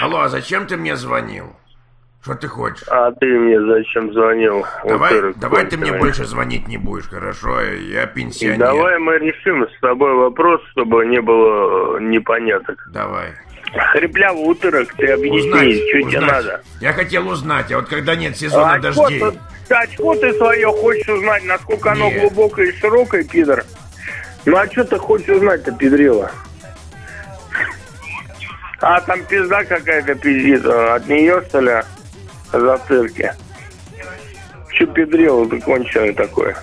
Алло, а зачем ты мне звонил? Что ты хочешь? А ты мне зачем звонил? Давай ты мне больше звонить не будешь, хорошо? Я пенсионер. Давай мы решим с тобой вопрос, чтобы не было непоняток. Давай. Хриплявый утырок, ты объясни, что тебе надо. Я хотел узнать, а вот когда нет сезона дождей... Очко ты свое хочешь узнать, насколько оно глубокое и широкое, пидор? Ну а что ты хочешь узнать-то, пидрила? А там пизда какая-то пиздит, от нее, что ли, затырки? Че пидрила ты конченый такой?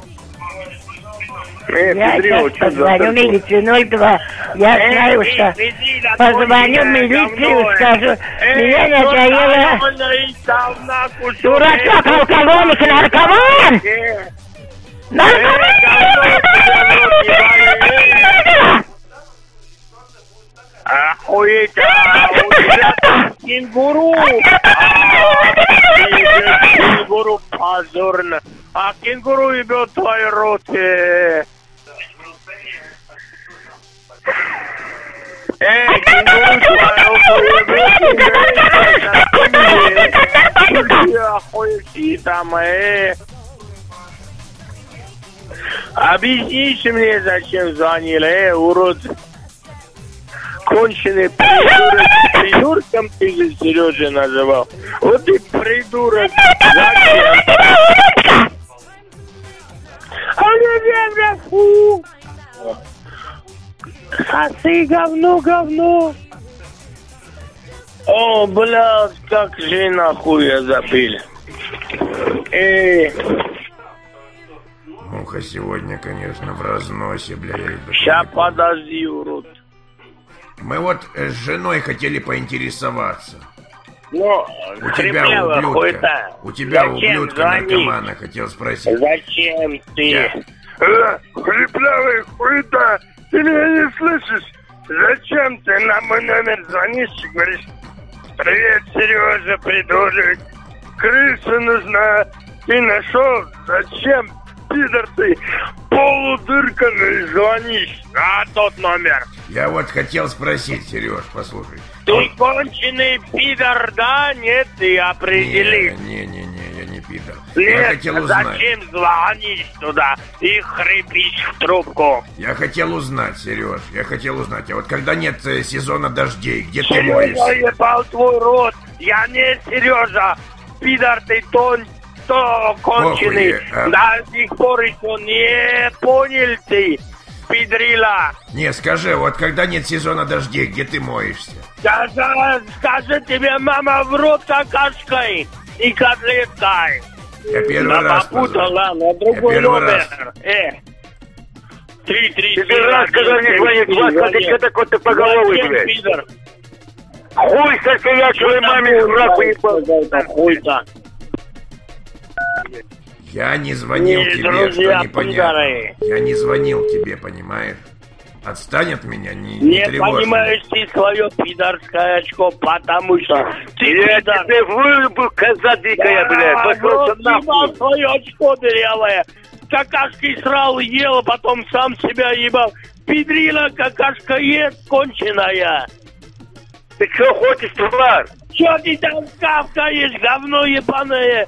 Я сейчас позвоню в милицию 02. Я знаю, что позвоню в милицию, скажу, меня надоело. Дурачок, алкоголик, наркоман! Охуеть, кенгуру! Кенгуру позорно. А кенгуру ебет твой рот. Кенгуру твой рот. Охуеть там, Объясните мне, зачем звонили, урод. Конченый придурок. Придурком ты же Сережа называл. Вот и придурок. Зачем? Фу. Сосы, говно. О, блядь, как же нахуй забили. Муха сегодня, конечно, в разносе, блядь. Ща подожди, урод. Мы вот с женой хотели поинтересоваться. Ну, у тебя, ублюдка, наркомана, хотел спросить. Зачем ты? Хриплявый хуета, ты меня не слышишь? Зачем ты на мой номер звонишь и говоришь: привет, Сережа, придурок, крыша нужна, ты нашел? Зачем, пидор ты, полудырканный, звонишь на тот номер? Я вот хотел спросить, Сереж, послушай. Ты конченый пидор, да? Нет, ты определи. Не, я не пидор. Нет, я хотел узнать. Зачем звонишь туда и хрипишь в трубку? Я хотел узнать, Сереж, а вот когда нет сезона дождей, где ты моешься? Я ебал твой рот, я не Сережа, пидор ты то конченый. До сих пор еще не понял ты. Пидрила. Не, скажи, вот когда нет сезона дождей, где ты моешься? Скажи тебе, мама в рот какашкой и котлеткой. Я первый раз попутала на другой номер. 3-3. Тебе раз, когда не звонит, Васька, ты что такой ты по голове, блядь? Хуй, сколько я твоей маме в ебал. Хуй-то. Я не звонил тебе, друзья, что непонятно. Я не звонил тебе, понимаешь? Отстань от меня, не тревожь. Понимаешь ты свое пидорское очко, потому что ты я пидор. Тебе вырубу, коза дикая, блядь. Пошел нахуй. Свое очко дырявое. Какашки срал, ел, потом сам себя ебал. Пидрила, какашка ест, конченая. Ты что хочешь, тварь? Че ты там кавкаешь, говно ебаное?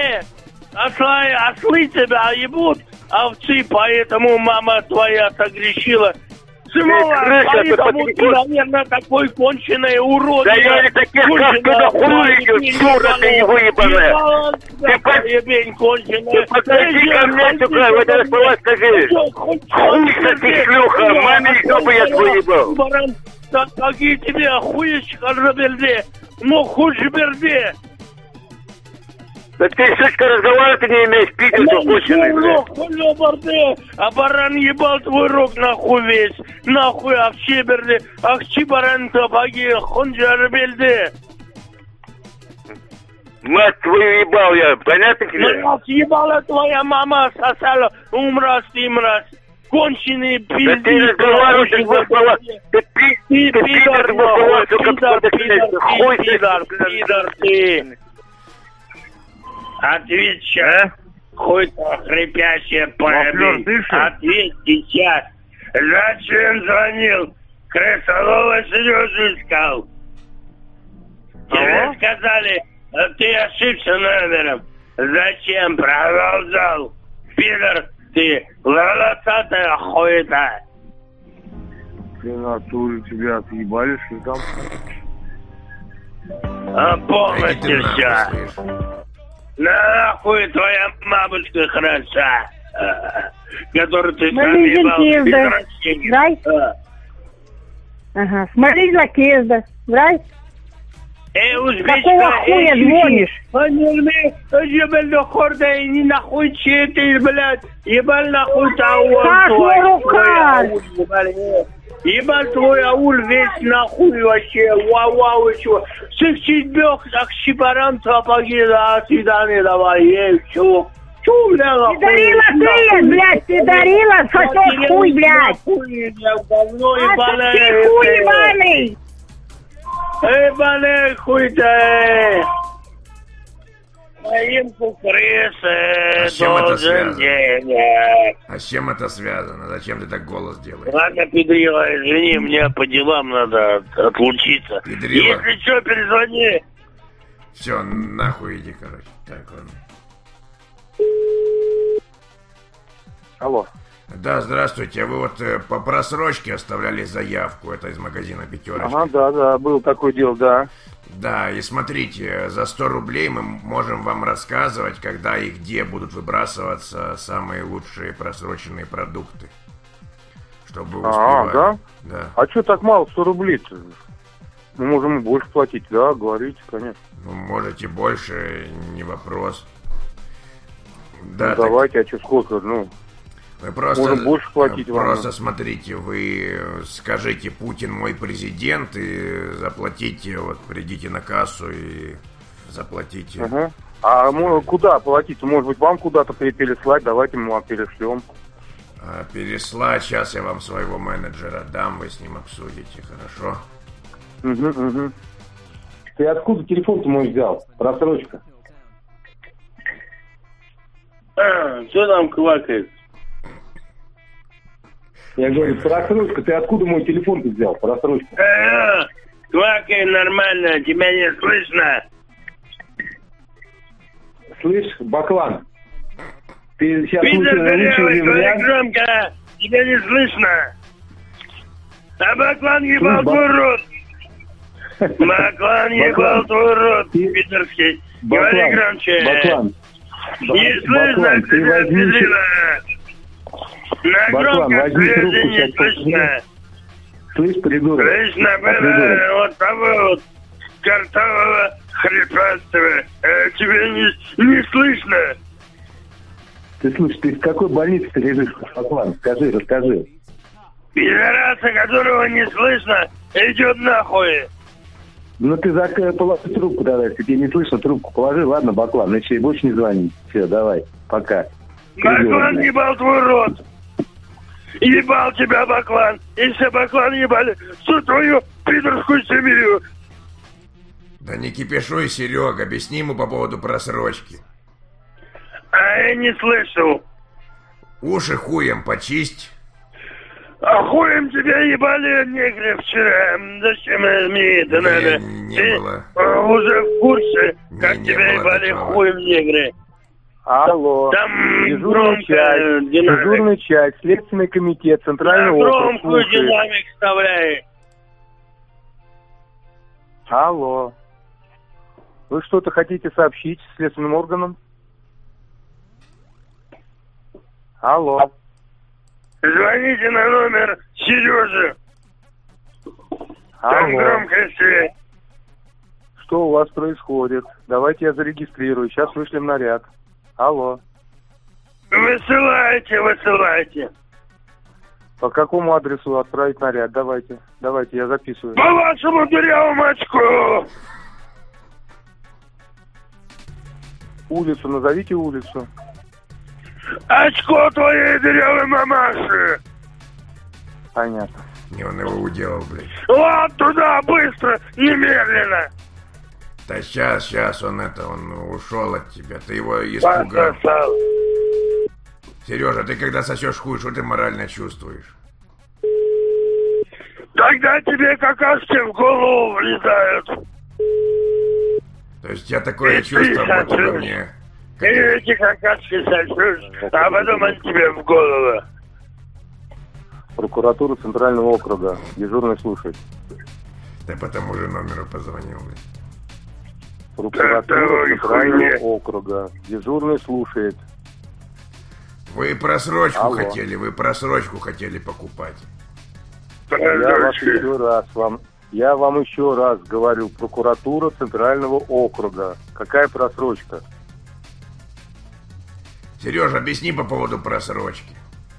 Ослы тебя ебут, овцы, поэтому мама твоя согрешила. Сымова, поэтому ты, наверное, такой конченый урод. Да я не таких, как ты, на хуй идешь, сура ты его ебаная. Ты конченая. Подойди ко мне, сука, вот это слова скажи. Хуйся ты, шлюха, маме, чтобы я твой ебал. Какие тебе охуечка, Роберде, ну хуй берде. Да ты, сучка, разговаривать не имеешь, пидор, что конченый, блядь. А баран ебал твой рог нахуй весь. Нахуй, овчеберде. Ахчи баран табаги, хунджарбельде. Мать твою ебал я, понятно тебе? Мать ебала твоя мама, сосала, умрас, ты мразь. Конченый пиздец. Да ты разговариваешь, ты пидор, пидор, ты. Отвечай, хуй-то хрипящая поебень. Ответь сейчас. Зачем звонил? Крысолова Сережу искал. Тебе сказали, ты ошибся номером. Зачем продолжал? Пидор, ты волосатая хуета. Ты натуре тебя отъебали, что там? Полностью все. Нахуй твоя бабушка хороша, которую ты сам ебал. Здрасте. Ага, смотри, Лакезда. Здрасте. Какого хуя звонишь? Ебал хорда, иди нахуй читаешь, блядь. Ебал нахуй того. Как мой рукар? Ебал твой аул весь нахуй вообще. Вау, чего. Сексидбек, акшибарам сапоги, до свидания, давай, чего. Чего, бля, нахуй? Ты дарила ты, блядь, ты дарила, сосёшь хуй, блядь. А ты хуй ебаный. Ебаный хуй-то! Моим крысы должен денег. А с чем это связано? Зачем ты так голос делаешь? Ладно, педрила, извини, мне по делам надо отлучиться. Педрила. Если что, перезвони. Все, нахуй иди, короче. Так, ладно. Алло. Да, здравствуйте. Вы вот по просрочке оставляли заявку. Это из магазина «Пятерочка». Ага, да, было такое дело, да. Да, и смотрите, за 100 рублей мы можем вам рассказывать, когда и где будут выбрасываться самые лучшие просроченные продукты. Чтобы вы успевали. Да? Да. А что так мало, 100 рублей-то? Мы можем больше платить, да, говорите, конечно. Ну, можете больше, не вопрос. Да, ну, давайте, а что сколько, ну... Вы просто, можем больше платить вам. Просто смотрите, вы скажите «Путин мой президент» и заплатите, вот придите на кассу и заплатите. Угу. А мы куда платить? Может быть, вам куда-то переслать, давайте мы вам перешлем. Переслать, сейчас я вам своего менеджера дам, вы с ним обсудите, хорошо? Угу. Ты откуда телефон-то мой взял? Просрочка. Что там квакает? Я говорю, просрочка, ты откуда мой телефон-то взял? Просрочка. Квакай нормально, тебя не слышно. Слышь, Баклан, ты сейчас Питер лучше говори громко, тебя не слышно. А Баклан ебал твой рот. Баклан ебал твой рот, питерский. Говори громче. Баклан. Не слышно, ты возьми... На Баклан, громко возьми трубку, не сейчас слышно. Слышь, придурок. Слышно было вот того вот картового хрипастого. Тебе не слышно. Ты слышишь, ты в какой больнице ты лежишь, Баклан? Скажи, расскажи. Пидораса, которого не слышно, идет нахуй. Ну ты положи трубку давай, если тебе не слышно, трубку положи, ладно, Баклан, значит, больше не звони. Все, давай, пока. Баклан ебал твой рот. Ебал тебя, Баклан. И все Баклан ебали всю твою пидорскую семью. Да не кипишуй, Серега, объясни ему по поводу просрочки. А я не слышал. Уши хуем почисть. А хуем тебя ебали негры вчера. Зачем мне это надо? Не было. Уже в курсе, как не тебя ебали хуем негры. Алло. Там дежурный часть, Следственный комитет, Центральный округ. Громкую динамик вставляй. Алло. Вы что-то хотите сообщить следственным органам? Алло. Звоните на номер Сережи. Там громкая связь. Что у вас происходит? Давайте я зарегистрирую. Сейчас вышлем наряд. Алло. Высылайте. По какому адресу отправить наряд? Давайте, я записываю. По вашему дырявому очку. Улицу, назовите улицу. Очко твоей дырявой мамаши. Понятно. Не, он его уделал, блядь. Вот туда, быстро, немедленно. Да сейчас он ушел от тебя, ты его испугал. Сережа, ты когда сосешь хуй, что ты морально чувствуешь? Тогда тебе какашки в голову влезают. То есть я такое чувство, будто бы мне... Ты эти какашки сосешь, а потом они тебе в голову. Прокуратура Центрального округа. Дежурный слушает. Ты по тому же номеру позвонил, блин. Прокуратура Центрального округа. Дежурный слушает. Вы просрочку хотели, вы просрочку хотели покупать. Я вам еще раз говорю, прокуратура Центрального округа. Какая просрочка? Сереж, объясни по поводу просрочки.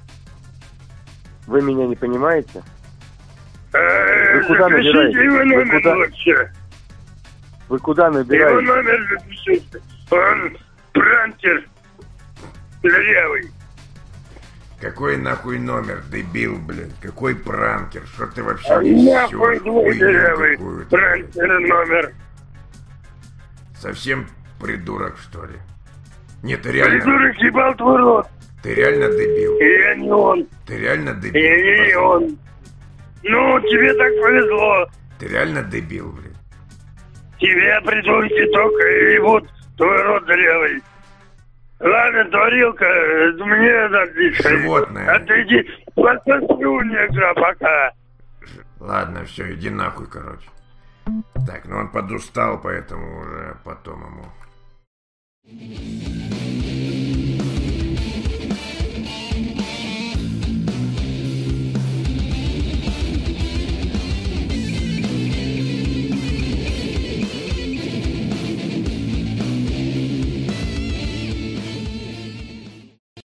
Вы меня не понимаете? Вы куда набираете? Его номер вообще. Вы куда набираете? Его номер запишите. Он пранкер левый. Какой нахуй номер, дебил, блин? Какой пранкер? Что ты вообще несешь? Нахуй твой левый пранкер номер. Совсем придурок, что ли? Нет, ты реально... Придурок ебал твой рот. Ты реально дебил. И я не он. Ты реально дебил. И не он. Ну, тебе так повезло. Ты реально дебил, блин. Тебе придурки только ебут твой рот левый. Ладно, Творилка, мне отлично. Животное. Отойди, пососу негра пока. Ладно, все, иди нахуй, короче. Так, ну он подустал, поэтому уже потом ему...